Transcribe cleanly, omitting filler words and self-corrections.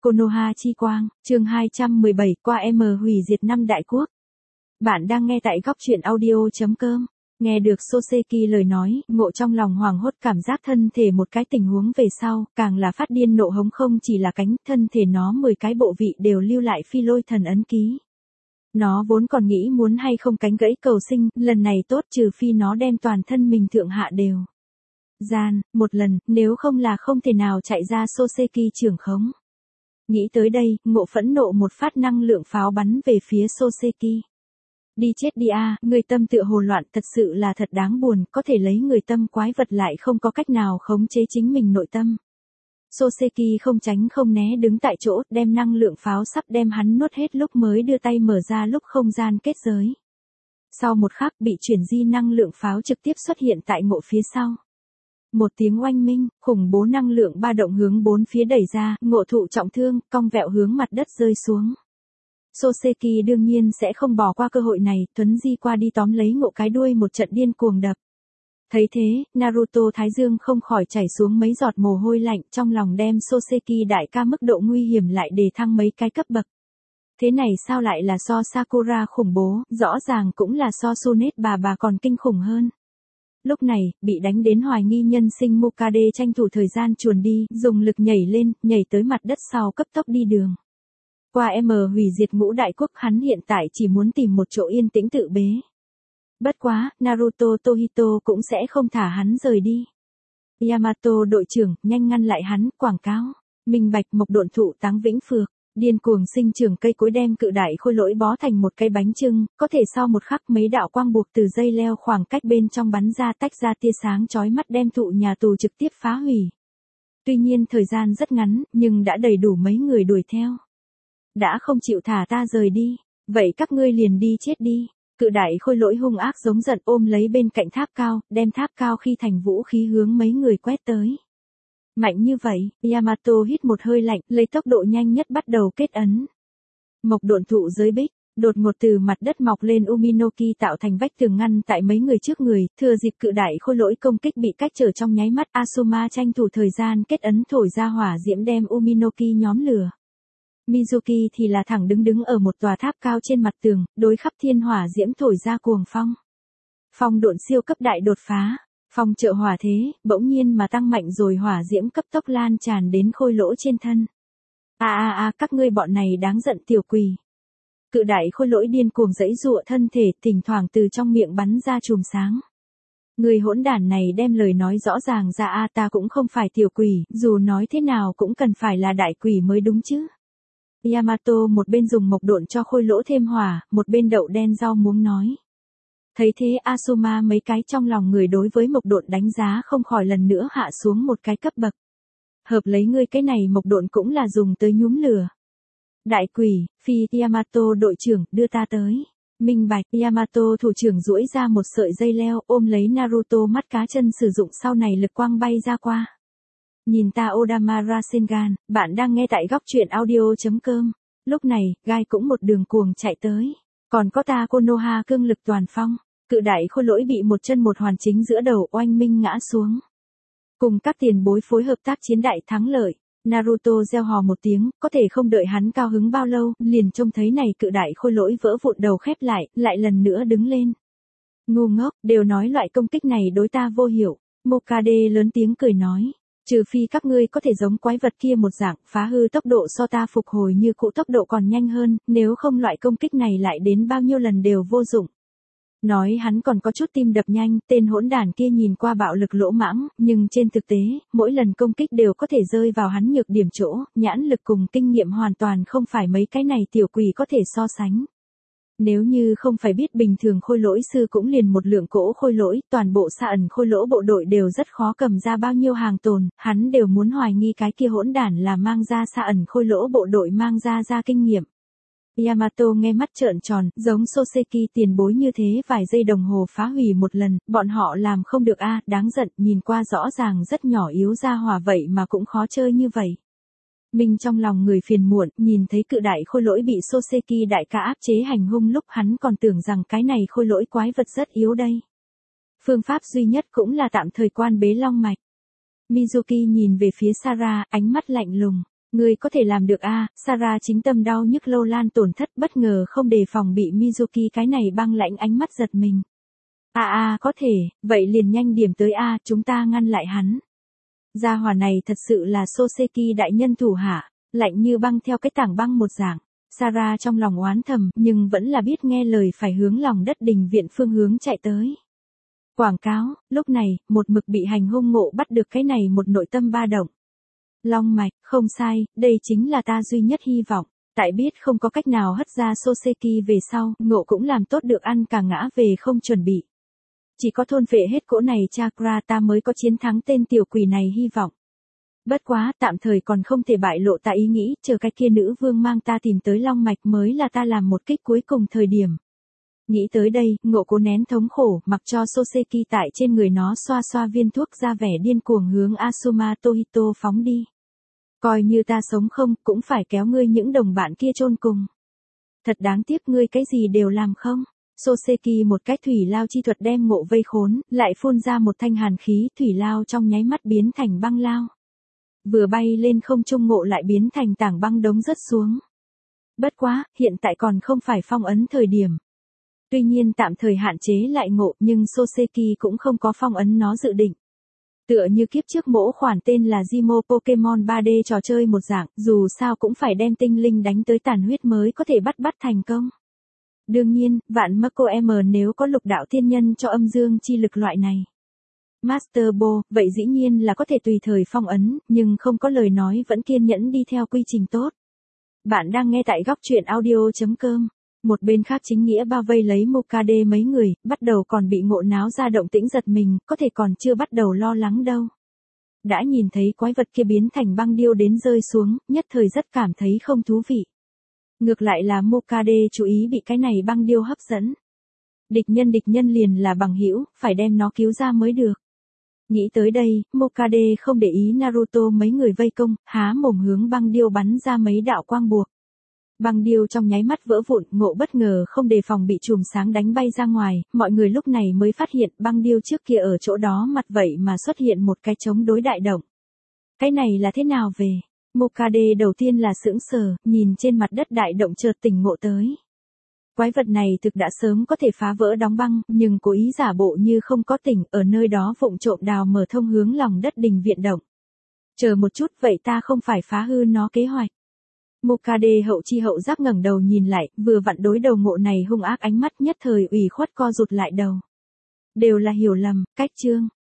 Konoha chi quang, chương 217, qua M hủy diệt 5 đại quốc. Bạn đang nghe tại góc truyện audio.com. Nghe được Soseki lời nói, Ngộ trong lòng hoảng hốt cảm giác thân thể một cái tình huống về sau, càng là phát điên nộ hống không chỉ là cánh, thân thể nó 10 cái bộ vị đều lưu lại phi lôi thần ấn ký. Nó vốn còn nghĩ muốn hay không cánh gãy cầu sinh, lần này tốt trừ phi nó đem toàn thân mình thượng hạ đều. Một lần, nếu không là không thể nào chạy ra Soseki trưởng khống. Nghĩ tới đây, Ngộ phẫn nộ một phát năng lượng pháo bắn về phía Soseki. Đi chết đi a, người tâm tựa hồ loạn thật sự là thật đáng buồn, có thể lấy người tâm quái vật lại không có cách nào khống chế chính mình nội tâm. Soseki không tránh không né đứng tại chỗ, đem năng lượng pháo sắp đem hắn nuốt hết lúc mới đưa tay mở ra lúc không gian kết giới. Sau một khắc bị chuyển di năng lượng pháo trực tiếp xuất hiện tại Ngộ phía sau. Một tiếng oanh minh, khủng bố năng lượng ba động hướng bốn phía đẩy ra, Ngộ thụ trọng thương, cong vẹo hướng mặt đất rơi xuống. Soseki đương nhiên sẽ không bỏ qua cơ hội này, tuấn di qua đi tóm lấy Ngộ cái đuôi một trận điên cuồng đập. Thấy thế, Naruto Thái Dương không khỏi chảy xuống mấy giọt mồ hôi lạnh, trong lòng đem Soseki đại ca mức độ nguy hiểm lại đề thăng mấy cái cấp bậc. Thế này sao lại là so Sakura khủng bố, rõ ràng cũng là so Tsunade bà còn kinh khủng hơn. Lúc này, bị đánh đến hoài nghi nhân sinh Mukade tranh thủ thời gian chuồn đi, dùng lực nhảy lên, nhảy tới mặt đất sau cấp tốc đi đường. Qua M hủy diệt ngũ đại quốc, hắn hiện tại chỉ muốn tìm một chỗ yên tĩnh tự bế. Bất quá, Naruto Tohito cũng sẽ không thả hắn rời đi. Yamato đội trưởng, nhanh ngăn lại hắn, quảng cáo. Minh bạch mộc độn thụ táng vĩnh phược. Điên cuồng sinh trưởng cây cối đem cự đại khôi lỗi bó thành một cây bánh chưng, có thể sau một khắc mấy đạo quang buộc từ dây leo khoảng cách bên trong bắn ra tách ra tia sáng chói mắt đem thụ nhà tù trực tiếp phá hủy. Tuy nhiên thời gian rất ngắn, nhưng đã đầy đủ mấy người đuổi theo. Đã không chịu thả ta rời đi, vậy các ngươi liền đi chết đi. Cự đại khôi lỗi hung ác giống giận ôm lấy bên cạnh tháp cao, đem tháp cao khi thành vũ khí hướng mấy người quét tới. Mạnh như vậy, Yamato hít một hơi lạnh, lấy tốc độ nhanh nhất bắt đầu kết ấn. Mộc độn thụ dưới bích, đột ngột từ mặt đất mọc lên Uminoki tạo thành vách tường ngăn tại mấy người trước người, thừa dịp cự đại khôi lỗi công kích bị cách trở trong nháy mắt, Asuma tranh thủ thời gian kết ấn thổi ra hỏa diễm đem Uminoki nhóm lửa. Mizuki thì là thẳng đứng ở một tòa tháp cao trên mặt tường, đối khắp thiên hỏa diễm thổi ra cuồng phong. Phong độn siêu cấp đại đột phá. Phong trợ hỏa thế, bỗng nhiên mà tăng mạnh rồi hỏa diễm cấp tốc lan tràn đến khôi lỗ trên thân. Các ngươi bọn này đáng giận tiểu quỷ. Cự đại khôi lỗi điên cuồng giãy giụa thân thể, thỉnh thoảng từ trong miệng bắn ra chùm sáng. Người hỗn đản này đem lời nói rõ ràng ra, ta cũng không phải tiểu quỷ, dù nói thế nào cũng cần phải là đại quỷ mới đúng chứ. Yamato một bên dùng mộc độn cho khôi lỗ thêm hỏa, một bên đậu đen rau muống nói. Thấy thế Asuma mấy cái trong lòng người đối với mộc độn đánh giá không khỏi lần nữa hạ xuống một cái cấp bậc. Hợp lấy ngươi cái này mộc độn cũng là dùng tới nhúm lửa. Đại quỷ, phi Yamato đội trưởng, đưa ta tới. Minh bạch, Yamato thủ trưởng duỗi ra một sợi dây leo ôm lấy Naruto mắt cá chân sử dụng sau này lực quang bay ra qua. Nhìn ta Odama Rasengan, bạn đang nghe tại góc truyện audio.com. Lúc này, gai cũng một đường cuồng chạy tới. Còn có ta Konoha cương lực toàn phong. Cự đại khôi lỗi bị một chân một hoàn chính giữa đầu oanh minh ngã xuống. Cùng các tiền bối phối hợp tác chiến đại thắng lợi. Naruto reo hò một tiếng, có thể không đợi hắn cao hứng bao lâu, liền trông thấy này cự đại khôi lỗi vỡ vụn đầu khép lại lần nữa đứng lên. Ngu ngốc, đều nói loại công kích này đối ta vô hiệu. Mokade lớn tiếng cười nói. Trừ phi các ngươi có thể giống quái vật kia một dạng, phá hư tốc độ so ta phục hồi như cũ tốc độ còn nhanh hơn, nếu không loại công kích này lại đến bao nhiêu lần đều vô dụng. Nói hắn còn có chút tim đập nhanh, tên hỗn đản kia nhìn qua bạo lực lỗ mãng, nhưng trên thực tế, mỗi lần công kích đều có thể rơi vào hắn nhược điểm chỗ, nhãn lực cùng kinh nghiệm hoàn toàn không phải mấy cái này tiểu quỷ có thể so sánh. Nếu như không phải biết bình thường khôi lỗi sư cũng liền một lượng cỗ khôi lỗi, toàn bộ xa ẩn khôi lỗ bộ đội đều rất khó cầm ra bao nhiêu hàng tồn, hắn đều muốn hoài nghi cái kia hỗn đản là mang ra xa ẩn khôi lỗ bộ đội mang ra kinh nghiệm. Yamato nghe mắt trợn tròn, giống Soseki tiền bối như thế vài giây đồng hồ phá hủy một lần, bọn họ làm không được đáng giận, nhìn qua rõ ràng rất nhỏ yếu ra hỏa vậy mà cũng khó chơi như vậy. Mình trong lòng người phiền muộn, nhìn thấy cự đại khôi lỗi bị Soseki đại ca áp chế hành hung lúc hắn còn tưởng rằng cái này khôi lỗi quái vật rất yếu đây. Phương pháp duy nhất cũng là tạm thời quan bế long mạch. Mizuki nhìn về phía Sarah, ánh mắt lạnh lùng. Ngươi có thể làm được a? Sarah chính tâm đau nhức lô lan tổn thất bất ngờ không đề phòng bị Mizuki cái này băng lãnh ánh mắt giật mình. Có thể, vậy liền nhanh điểm tới a, chúng ta ngăn lại hắn. Gia hỏa này thật sự là Soseki đại nhân thủ hạ, lạnh như băng theo cái tảng băng một dạng. Sarah trong lòng oán thầm, nhưng vẫn là biết nghe lời phải hướng lòng đất đình viện phương hướng chạy tới. Quảng cáo, lúc này, một mực bị hành hung Ngộ bắt được cái này một nội tâm ba động. Long mạch, không sai, đây chính là ta duy nhất hy vọng. Tại biết không có cách nào hất ra Soseki về sau, Ngộ cũng làm tốt được ăn cả ngã về không chuẩn bị. Chỉ có thôn phệ hết cỗ này chakra ta mới có chiến thắng tên tiểu quỷ này hy vọng. Bất quá, tạm thời còn không thể bại lộ ta ý nghĩ, chờ cái kia nữ vương mang ta tìm tới long mạch mới là ta làm một kích cuối cùng thời điểm. Nghĩ tới đây, Ngộ cố nén thống khổ, mặc cho Soseki tại trên người nó xoa xoa viên thuốc ra vẻ điên cuồng hướng Asuma Tohito phóng đi. Coi như ta sống không, cũng phải kéo ngươi những đồng bạn kia chôn cùng. Thật đáng tiếc ngươi cái gì đều làm không. Soseki một cái thủy lao chi thuật đem Ngộ vây khốn, lại phun ra một thanh hàn khí, thủy lao trong nháy mắt biến thành băng lao. Vừa bay lên không trung Ngộ lại biến thành tảng băng đống rớt xuống. Bất quá, hiện tại còn không phải phong ấn thời điểm. Tuy nhiên tạm thời hạn chế lại Ngộ, nhưng Soseki cũng không có phong ấn nó dự định. Tựa như kiếp trước mỗ khoản tên là Jimo Pokemon 3D trò chơi một dạng, dù sao cũng phải đem tinh linh đánh tới tàn huyết mới có thể bắt thành công. Đương nhiên, vạn Mako M nếu có lục đạo thiên nhân cho âm dương chi lực loại này. Master Bo, vậy dĩ nhiên là có thể tùy thời phong ấn, nhưng không có lời nói vẫn kiên nhẫn đi theo quy trình tốt. Bạn đang nghe tại góc truyện audio.com. Một bên khác chính nghĩa bao vây lấy Mokade mấy người, bắt đầu còn bị Ngộ náo ra động tĩnh giật mình, có thể còn chưa bắt đầu lo lắng đâu. Đã nhìn thấy quái vật kia biến thành băng điêu đến rơi xuống, nhất thời rất cảm thấy không thú vị. Ngược lại là Mokade chú ý bị cái này băng điêu hấp dẫn. Địch nhân liền là bằng hữu, phải đem nó cứu ra mới được. Nghĩ tới đây, Mokade không để ý Naruto mấy người vây công, há mồm hướng băng điêu bắn ra mấy đạo quang buộc. Băng điêu trong nháy mắt vỡ vụn, Ngộ bất ngờ không đề phòng bị chùm sáng đánh bay ra ngoài, mọi người lúc này mới phát hiện băng điêu trước kia ở chỗ đó mặt vậy mà xuất hiện một cái chống đối đại động. Cái này là thế nào về? Mokade đầu tiên là sững sờ, nhìn trên mặt đất đại động chợt tỉnh ngộ tới. Quái vật này thực đã sớm có thể phá vỡ đóng băng, nhưng cố ý giả bộ như không có tỉnh, ở nơi đó vụng trộm đào mở thông hướng lòng đất đình viện động. Chờ một chút, vậy ta không phải phá hư nó kế hoạch. Mokade hậu chi hậu giác ngẩng đầu nhìn lại, vừa vặn đối đầu Ngộ này hung ác ánh mắt nhất thời ủy khuất co rụt lại đầu. Đều là hiểu lầm, cách chương.